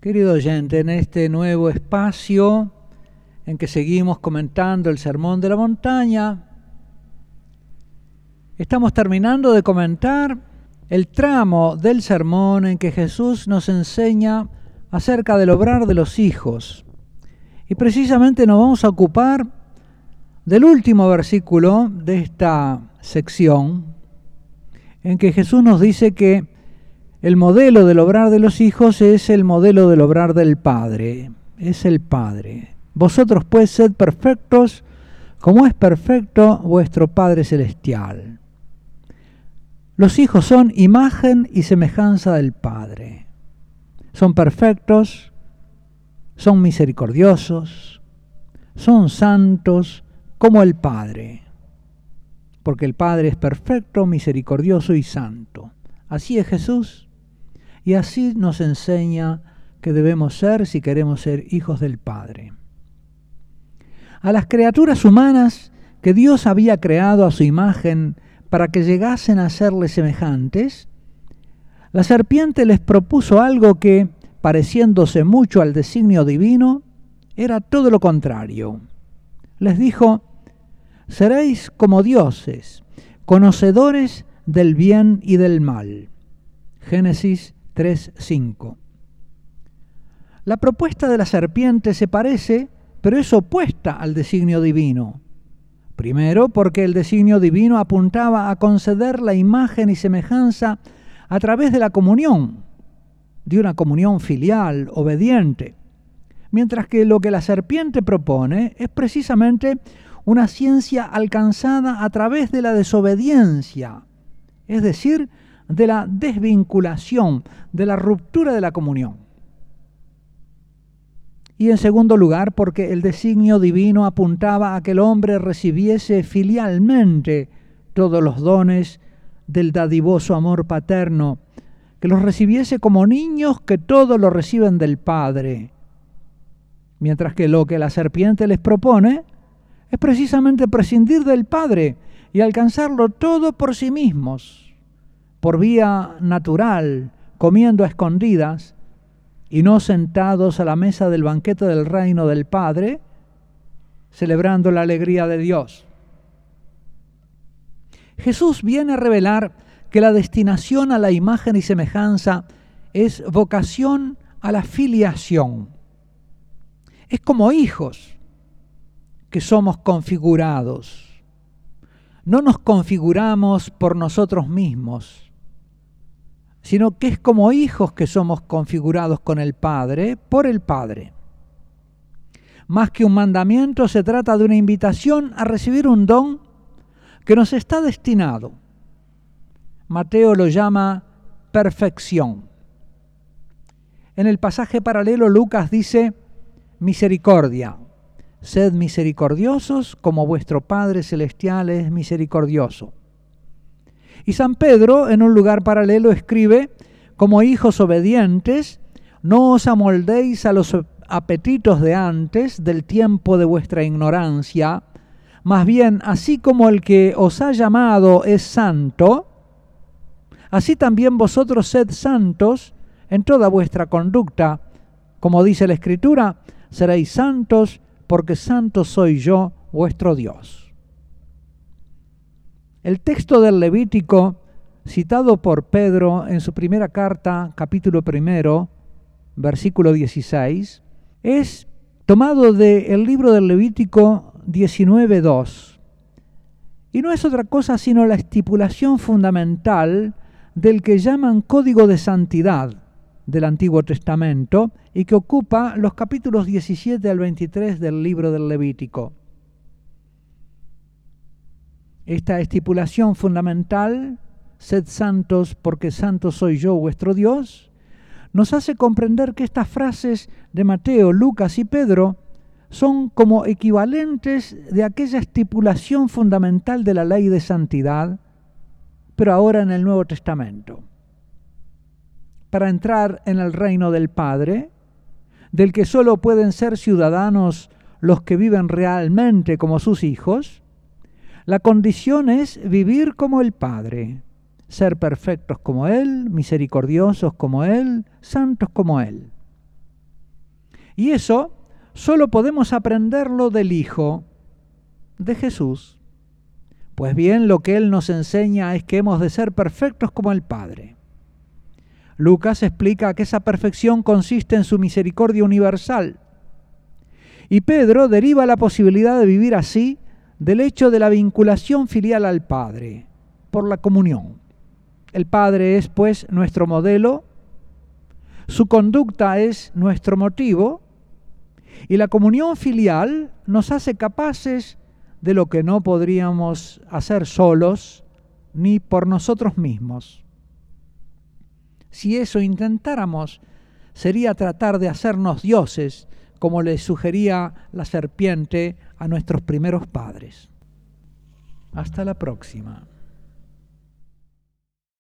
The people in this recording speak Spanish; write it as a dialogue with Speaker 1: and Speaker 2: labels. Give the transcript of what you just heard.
Speaker 1: Querido oyente, en este nuevo espacio en que seguimos comentando el Sermón de la Montaña, estamos terminando de comentar el tramo del sermón en que Jesús nos enseña acerca del obrar de los hijos. Y precisamente nos vamos a ocupar del último versículo de esta sección, en que Jesús nos dice que el modelo del obrar de los hijos es el modelo del obrar del Padre, es el Padre. Vosotros pues sed perfectos, como es perfecto vuestro Padre Celestial. Los hijos son imagen y semejanza del Padre. Son perfectos, son misericordiosos, son santos como el Padre, porque el Padre es perfecto, misericordioso y santo. Así es Jesús. Y así nos enseña que debemos ser si queremos ser hijos del Padre. A las criaturas humanas que Dios había creado a su imagen para que llegasen a serle semejantes, la serpiente les propuso algo que, pareciéndose mucho al designio divino, era todo lo contrario. Les dijo: seréis como dioses, conocedores del bien y del mal. Génesis 3:5. La propuesta de la serpiente se parece, pero es opuesta al designio divino. Primero, porque el designio divino apuntaba a conceder la imagen y semejanza a través de la comunión, de una comunión filial, obediente, mientras que lo que la serpiente propone es precisamente una ciencia alcanzada a través de la desobediencia, es decir, de la desvinculación, de la ruptura de la comunión. Y en segundo lugar, porque el designio divino apuntaba a que el hombre recibiese filialmente todos los dones del dadivoso amor paterno, que los recibiese como niños que todo lo reciben del Padre, mientras que lo que la serpiente les propone es precisamente prescindir del Padre y alcanzarlo todo por sí mismos, por vía natural, comiendo a escondidas y no sentados a la mesa del banquete del reino del Padre, celebrando la alegría de Dios. Jesús viene a revelar que la destinación a la imagen y semejanza es vocación a la filiación. Es como hijos que somos configurados. No nos configuramos por nosotros mismos, sino que es como hijos que somos configurados con el Padre, por el Padre. Más que un mandamiento, se trata de una invitación a recibir un don que nos está destinado. Mateo lo llama perfección. En el pasaje paralelo, Lucas dice misericordia. Sed misericordiosos como vuestro Padre Celestial es misericordioso. Y San Pedro, en un lugar paralelo, escribe: como hijos obedientes, no os amoldéis a los apetitos de antes, del tiempo de vuestra ignorancia, más bien, así como el que os ha llamado es santo, así también vosotros sed santos en toda vuestra conducta. Como dice la Escritura, seréis santos, porque santo soy yo, vuestro Dios. El texto del Levítico, citado por Pedro en su primera carta, capítulo 1, versículo 16, es tomado del libro del Levítico 19:2. Y no es otra cosa sino la estipulación fundamental del que llaman Código de Santidad del Antiguo Testamento y que ocupa los capítulos 17 al 23 del libro del Levítico. Esta estipulación fundamental, sed santos porque santo soy yo vuestro Dios, nos hace comprender que estas frases de Mateo, Lucas y Pedro son como equivalentes de aquella estipulación fundamental de la ley de santidad, pero ahora en el Nuevo Testamento. Para entrar en el reino del Padre, del que solo pueden ser ciudadanos los que viven realmente como sus hijos, la condición es vivir como el Padre, ser perfectos como Él, misericordiosos como Él, santos como Él. Y eso solo podemos aprenderlo del Hijo, de Jesús. Pues bien, lo que Él nos enseña es que hemos de ser perfectos como el Padre. Lucas explica que esa perfección consiste en su misericordia universal. Y Pedro deriva la posibilidad de vivir así del hecho de la vinculación filial al Padre, por la comunión. El Padre es, pues, nuestro modelo, su conducta es nuestro motivo, y la comunión filial nos hace capaces de lo que no podríamos hacer solos ni por nosotros mismos. Si eso intentáramos, sería tratar de hacernos dioses, como le sugería la serpiente a nuestros primeros padres. Hasta la próxima.